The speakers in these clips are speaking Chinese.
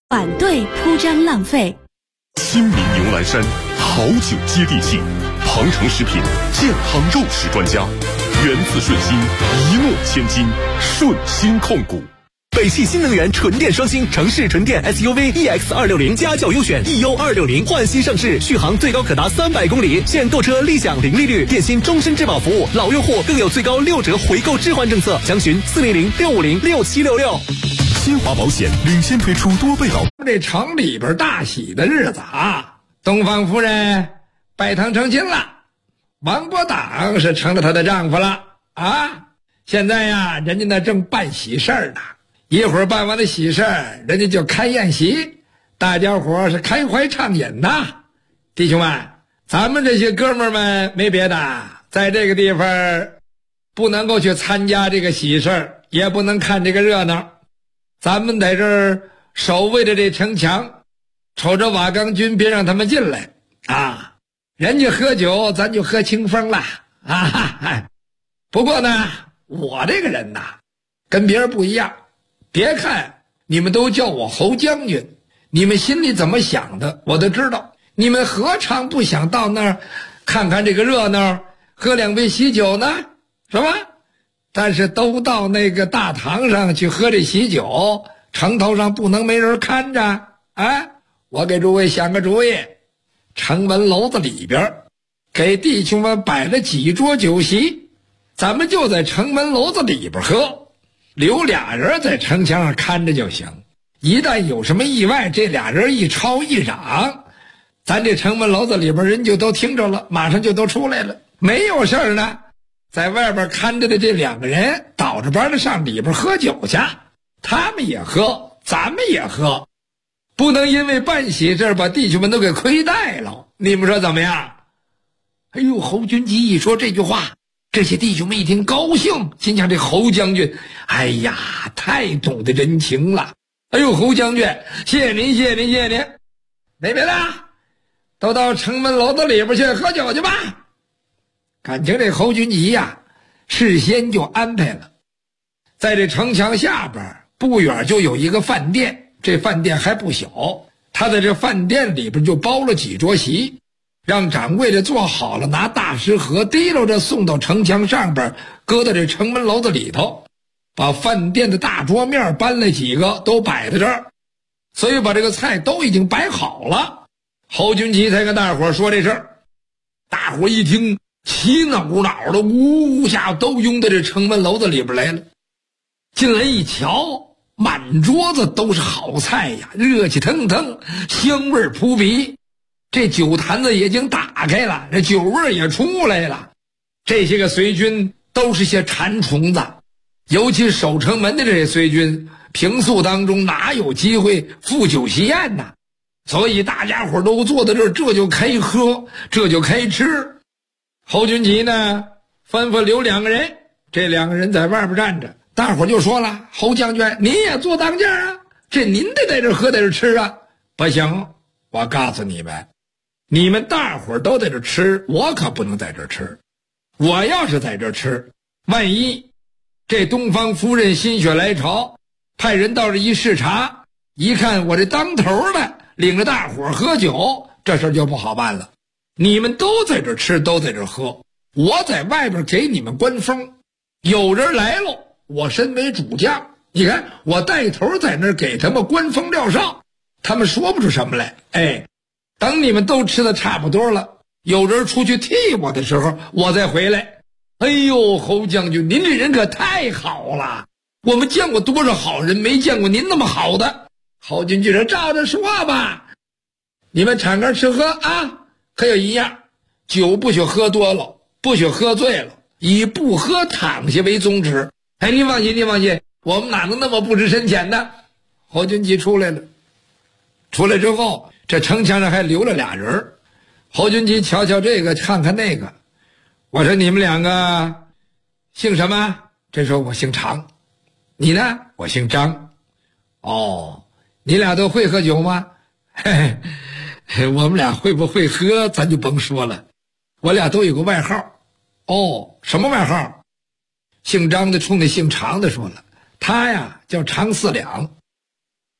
反对铺张浪费。 亲民牛栏山，好酒接地气，庞城食品健康肉食专家，源自顺心，一诺千金，顺心控股。 北汽新能源纯电双星城市纯电 SUV EX260家轿优选 EU260换新上市，续航最高可达300公里，现购车立享零利率，电信终身质保服务，老用户更有最高6折回购置换政策，详询400-650-6766。 新华保险领先推出多倍保。 这城里边大喜的日子啊，东方夫人拜堂成亲了，王伯党是成了她的丈夫了啊。现在呀，人家那正办喜事儿呢。一会儿办完了喜事儿，人家就开宴席，大家伙是开怀畅饮呐。弟兄们，咱们这些哥们儿们没别的，在这个地方不能够去参加这个喜事儿，也不能看这个热闹，咱们在这儿守卫着这城墙，瞅着瓦岗军别让他们进来啊。人家喝酒，咱就喝清风了啊。不过呢，我这个人呐，跟别人不一样。别看你们都叫我侯将军，你们心里怎么想的我都知道。你们何尝不想到那儿看看这个热闹，喝2杯喜酒呢，是吧？但是都到那个大堂上去喝这喜酒，城头上不能没人看着。哎，我给诸位想个主意，城门楼子里边给弟兄们摆了几桌酒席，咱们就在城门楼子里边喝，留俩人在城墙上看着就行。一旦有什么意外，这俩人一吵一嚷，咱这城门楼子里边人就都听着了，马上就都出来了。没有事儿呢，在外边看着的这2个人倒着班的上里边喝酒去，他们也喝，咱们也喝，不能因为办喜事把弟兄们都给亏待了。你们说怎么样？哎呦，侯军吉一说这句话，这些弟兄们一听高兴，心想这侯将军，哎呀，太懂得人情了。哎呦，侯将军，谢谢您，谢谢您，谢谢您。没别的，都到城门楼子里边去喝酒去吧。感情这侯军吉呀，事先就安排了，在这城墙下边不远就有一个饭店，这饭店还不小，他在这饭店里边就包了几桌席，让掌柜的做好了，拿大食盒提溜着送到城墙上边，搁到这城门楼子里头，把饭店的大桌面搬来几个都摆在这儿，所以把这个菜都已经摆好了。侯军吉才跟大伙说这事儿，大伙一听齐脑脑的呜呜下都拥到这城门楼子里边来了。进来一瞧，满桌子都是好菜呀，热气腾腾，香味扑鼻。这酒坛子已经打开了，这酒味也出来了。这些个随军都是些馋虫子，尤其守城门的这些随军，平素当中哪有机会赴酒席宴呢？所以大家伙都坐在这儿，这就开喝，这就开吃。侯军吉呢，吩咐留2个人，这2个人在外边站着。大伙就说了，侯将军您也坐当家啊，这您得在这喝，在这吃啊。不行，我告诉你们，你们大伙都在这吃，我可不能在这吃。我要是在这吃，万一这东方夫人心血来潮，派人到这一视察，一看我这当头的领着大伙喝酒，这事就不好办了。你们都在这吃，都在这喝，我在外边给你们关风，有人来了，我身为主将，你看我带头在那儿给他们关风撂哨，他们说不出什么来。哎，等你们都吃的差不多了，有人出去替我的时候，我再回来。哎呦，侯将军您这人可太好了，我们见过多少好人，没见过您那么好的。侯军就说照着说吧，你们敞开吃喝啊，可有一样，酒不许喝多了，不许喝醉了，以不喝躺下为宗旨。哎，您放心，您放心，我们哪能那么不知深浅呢？侯军吉出来了，出来之后，这城墙上还留了俩人。侯军吉瞧瞧这个，看看那个，我说你们2个姓什么？这时候我姓常，你呢？我姓张。哦，你俩都会喝酒吗？嘿嘿，我们俩会不会喝咱就甭说了，我俩都有个外号。哦，什么外号？姓张的冲那姓常的说了，他呀叫常四两。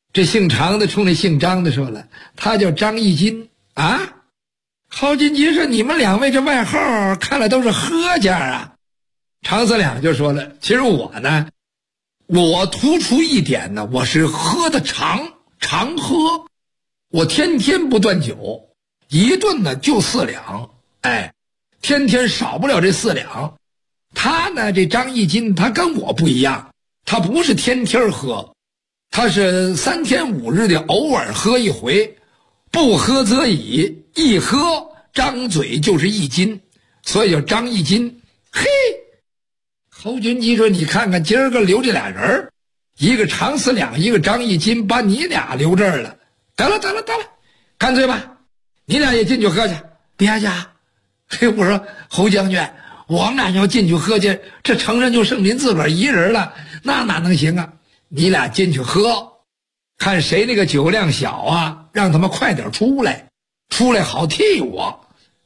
这姓常的冲那姓张的说了，他叫张义金啊。侯金吉说，你们两位这外号看来都是喝家啊。常四两就说了，其实我呢，我突出一点呢，我是喝的常喝，我天天不断酒，一顿呢就4两，天天少不了这4两。他呢，这张义金他跟我不一样，他不是天天喝，他是3天5日的偶尔喝一回，不喝则已，一喝张嘴就是1斤，所以叫张义金。嘿，侯军基说，你看看今儿个留这俩人，一个常四两，一个张义金，把你俩留这儿了。得了，干脆吧，你俩也进去喝去。别去。嘿，我说侯将军，我们俩要进去喝去，这城上就剩您自个儿一人了，那哪能行啊？你俩进去喝，看谁那个酒量小啊，让他们快点出来好替我。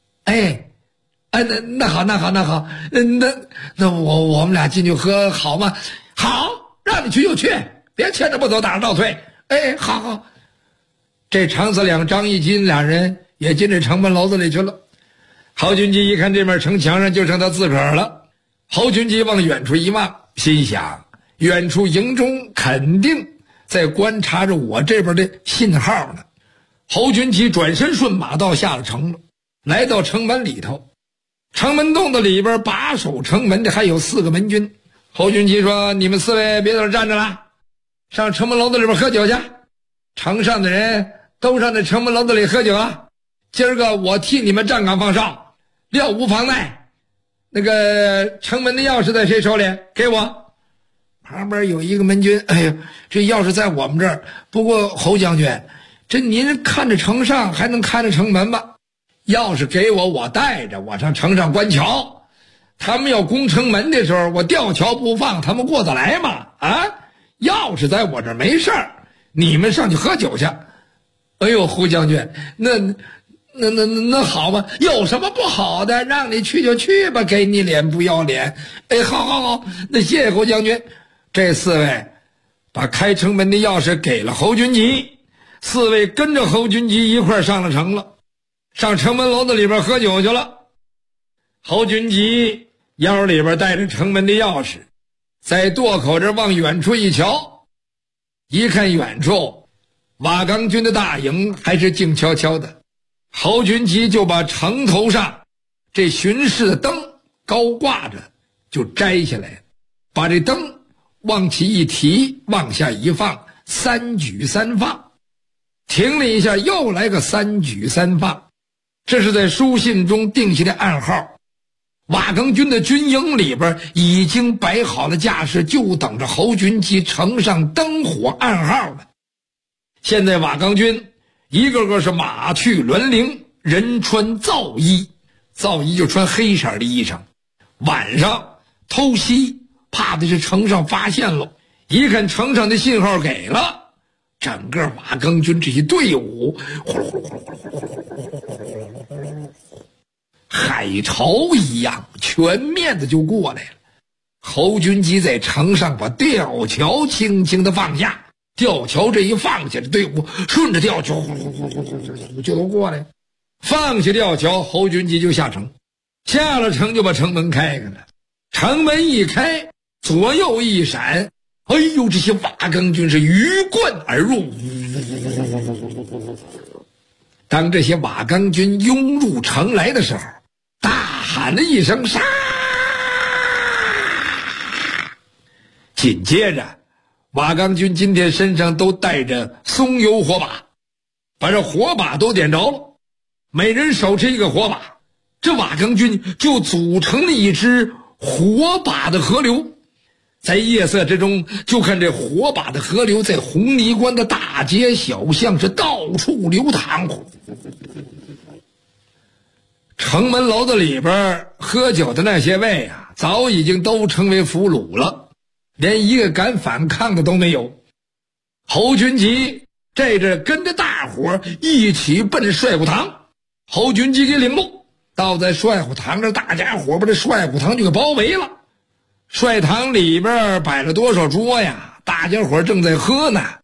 那好，那我们俩进去喝好吗？好，让你去就去，别牵着不走打着倒退。好。这常四两张义金俩人也进这城门楼子里去了。侯军基一看这面城墙上就剩他自个儿了，侯军基往远处一望，心想远处营中肯定在观察着我这边的信号呢。侯军基转身顺马道下了城了，来到城门里头，城门洞子里边把守城门的还有4个门军。侯军基说，你们4位别在这站着了，上城门楼子里边喝酒去。城上的人都上那城门楼子里喝酒啊，今儿个我替你们站岗放哨，料无妨碍。那个城门的钥匙在谁手里？给我。旁边有一个门军，这钥匙在我们这儿，不过侯将军，这您看着城上还能看着城门吧？钥匙给我，我带着，我上城上观桥，他们要攻城门的时候，我吊桥不放，他们过得来吗？钥匙在我这儿没事儿，你们上去喝酒去。胡将军，那好吧，有什么不好的？让你去就去吧，给你脸不要脸。好，那谢谢侯将军。这4位把开城门的钥匙给了侯军基，4位跟着侯军基一块上了城了，上城门楼子里边喝酒去了。侯军基腰里边带着城门的钥匙，在垛口这往远处一瞧，一看远处瓦岗军的大营还是静悄悄的，侯军基就把城头上这巡视的灯高挂着就摘下来，把这灯往起一提，往下一放，3举3放，停了一下，又来个3举3放。这是在书信中定下的暗号。瓦岗军的军营里边已经摆好了架势，就等着侯军基城上灯火暗号了。现在瓦岗军一个个是马去轮铃，人穿皂衣就穿黑色的衣裳，晚上偷袭，怕的是城上发现了，一看城上的信号给了，整个瓦岗军这一队伍海潮一样全面的就过来了。侯军基在城上把吊桥轻轻的放下，吊桥这一放下，这队伍顺着吊桥就都过来，放下吊桥，侯军基就下城，下了城就把城门开开了。城门一开，左右一闪，这些瓦岗军是鱼贯而入。当这些瓦岗军拥入城来的时候，大喊了一声杀，紧接着瓦岗军今天身上都带着松油火把，把这火把都点着了，每人手持一个火把，这瓦岗军就组成了一支火把的河流。在夜色之中，就看这火把的河流在红泥关的大街小巷是到处流淌。城门楼子里边喝酒的那些位啊，早已经都成为俘虏了，连一个敢反抗的都没有。侯军基这阵跟着大伙一起奔帅府堂，侯军基给领路，到在帅府堂这，大家伙把这帅府堂就给包围了。帅堂里边摆了多少桌呀，大家伙正在喝呢。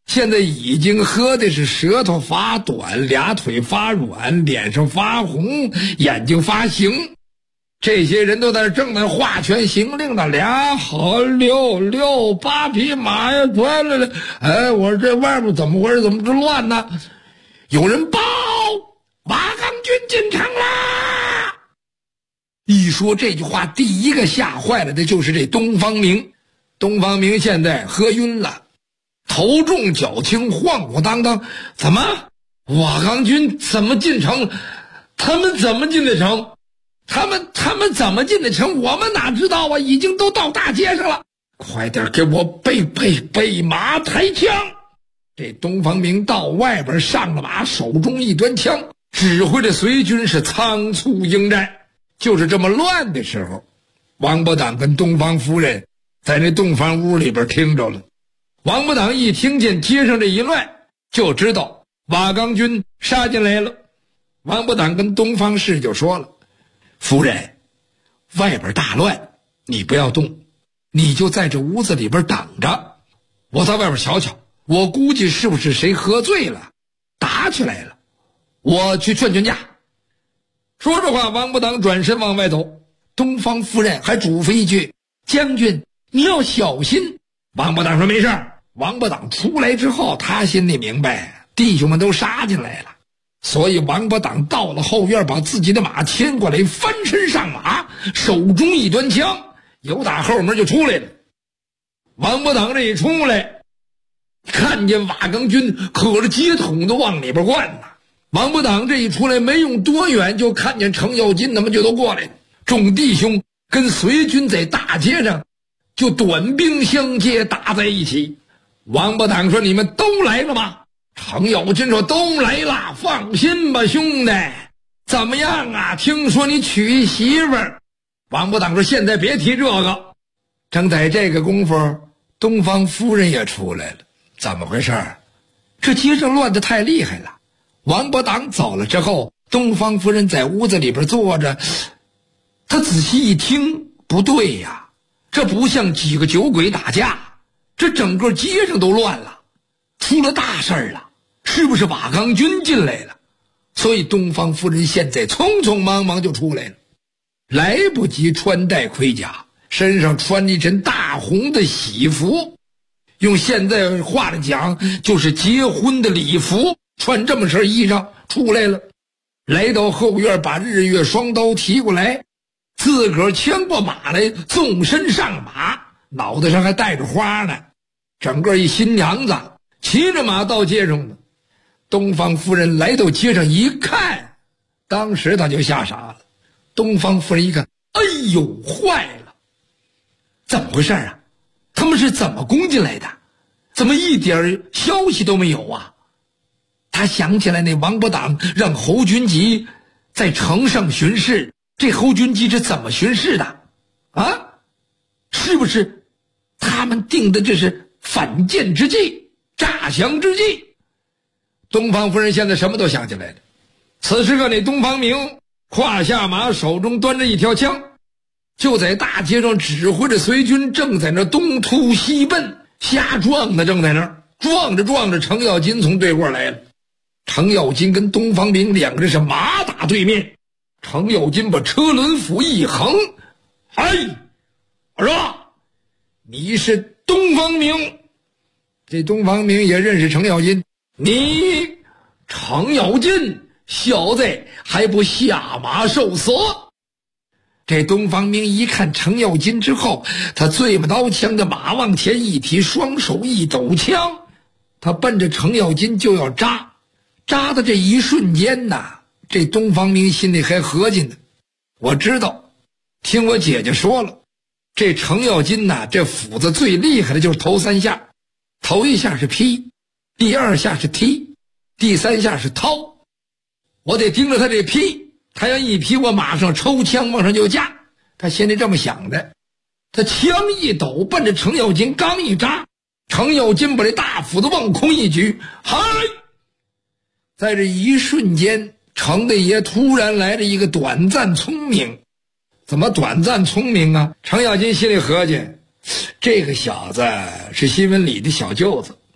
现在已经喝的是舌头发短，俩腿发软，脸上发红，眼睛发形。这些人都在这正在画权行令呢，俩好六八匹马呀传来了。哎，我说这外面怎么回事？怎么这乱呢？有人报，瓦岗军进城啦！一说这句话，第一个吓坏了的就是这东方明。东方明现在喝晕了，头重脚轻，晃晃荡荡。怎么瓦岗军怎么进城？他们怎么进的城？他们怎么进的城？我们哪知道啊？已经都到大街上了，快点给我备马抬枪！这东方明到外边上了马，手中一端枪，指挥着随军是仓促应战。就是这么乱的时候，王伯党跟东方夫人在那洞房屋里边听着了。王伯党一听见街上这一乱，就知道瓦岗军杀进来了。王伯党跟东方氏就说了：夫人，外边大乱，你不要动，你就在这屋子里边等着，我到外边瞧瞧，我估计是不是谁喝醉了打起来了，我去劝劝架。说着话，王伯党转身往外走，东方夫人还嘱咐一句：将军你要小心。王伯党说没事。王伯党出来之后，他心里明白弟兄们都杀进来了，所以王伯党到了后院，把自己的马牵过来，翻身上马，手中一端枪，由打后门就出来了。王伯党这一出来，看见瓦岗军可着街桶都往里边灌呢。王伯党这一出来，没用多远，就看见程咬金他们就都过来了。众弟兄跟随军在大街上就短兵相接，打在一起。王伯党说：你们都来了吗？程咬金说：都来了，放心吧兄弟。怎么样啊？听说你娶媳妇儿。王伯党说：现在别提这个。正在这个功夫，东方夫人也出来了。怎么回事？这街上乱得太厉害了。王伯党走了之后，东方夫人在屋子里边坐着，她仔细一听，不对呀，这不像几个酒鬼打架，这整个街上都乱了，出了大事儿了，是不是瓦岗军进来了？所以东方夫人现在匆匆忙忙就出来了，来不及穿戴盔甲，身上穿一身大红的喜服，用现在话来讲就是结婚的礼服，穿这么身衣裳出来了。来到后院，把日月双刀提过来，自个儿牵过马来，纵身上马，脑袋上还带着花呢，整个一新娘子骑着马到街上了。东方夫人来到街上一看，当时她就吓傻了。东方夫人一看，哎呦，坏了，怎么回事啊？他们是怎么攻进来的？怎么一点消息都没有啊？他想起来那王伯党让侯君集在城上巡视，这侯君集是怎么巡视的啊？是不是他们定的这是反间之计，诈降之计？东方夫人现在什么都想起来了。此时个那东方明胯下马，手中端着一条枪，就在大街上指挥着随军，正在那东突西奔，瞎撞呢，正在那儿撞着撞着，程咬金从对过来了。程咬金跟东方明两个人是马打对面，程咬金把车轮斧一横，哎，儿子，你是东方明。这东方明也认识程咬金，你程咬金小子还不下马受死？这东方明一看程咬金之后，他醉把刀枪的马往前一提，双手一抖枪，他奔着程咬金就要扎的这一瞬间呐，这东方明心里还合计呢，我知道，听我姐姐说了，这程咬金呐，这斧子最厉害的就是头三下，头一下是劈，第二下是踢，第三下是掏，我得盯着他这劈，他要一劈，我马上抽枪往上就架。他心里这么想的，他枪一抖，奔着程咬金刚一扎，程咬金把这大斧子往空一举，嗨！在这一瞬间，程大爷突然来了一个短暂聪明。怎么短暂聪明啊？程咬金心里合计，这个小子是新闻里的小舅子，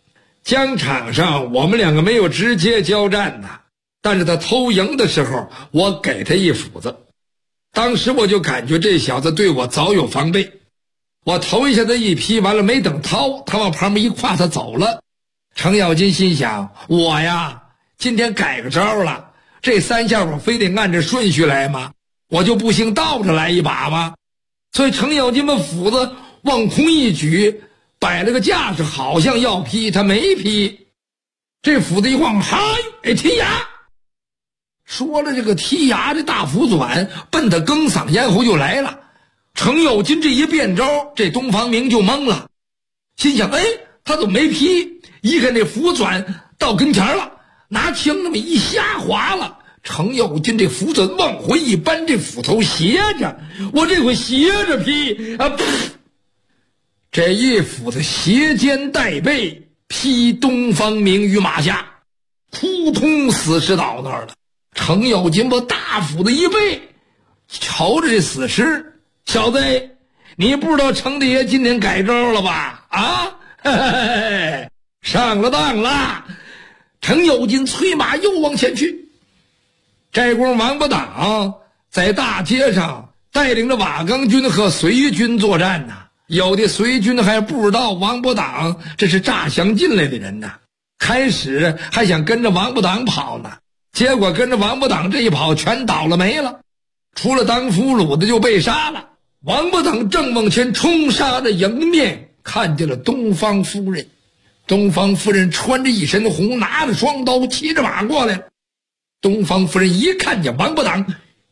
疆场上我们两个没有直接交战呐，但是他偷营的时候，我给他一斧子。当时我就感觉这小子对我早有防备，我头一下子一劈，完了没等掏，他往旁边一跨，他走了。程咬金心想，我呀今天改个招了，这3下我非得按着顺序来吗？我就不行倒着来一把吗？所以程咬金把斧子往空一举，摆了个架势，好像要劈，他没劈。这斧子一晃，嗨，踢牙。说了这个踢牙，这大斧转奔他更嗓咽喉就来了。程咬金这一变招，这东方明就懵了，心想，他怎么没劈？一看这斧转到跟前了，拿枪那么一下划了。程咬金这斧子往回一扳，这斧头斜着，我这回斜着劈啊！这一斧子斜肩带背，劈东方明于马下，扑通死尸倒那儿了。程咬金把大斧子一背，瞧着这死尸，小子，你不知道程大爷今天改招了吧？啊，嘿嘿，上了当了！程咬金催马又往前去。这功夫王八党在大街上带领着瓦岗军和随军作战呢。有的随军还不知道王八党这是诈降进来的人呢，开始还想跟着王八党跑呢，结果跟着王八党这一跑全倒了霉了，除了当俘虏的就被杀了。王八党正往前冲杀的迎面看见了东方夫人，东方夫人穿着一身红，拿着双刀，骑着马过来了。东方夫人一看见王八党，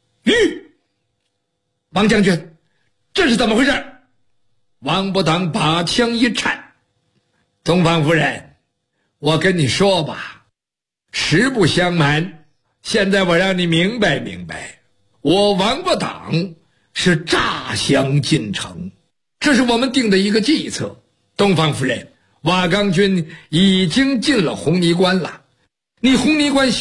王将军，这是怎么回事？王八党把枪一颤，东方夫人，我跟你说吧，实不相瞒，现在我让你明白明白，我王八党是诈降进城，这是我们定的一个计策。东方夫人，瓦岗军已经进了红泥关了，你红泥关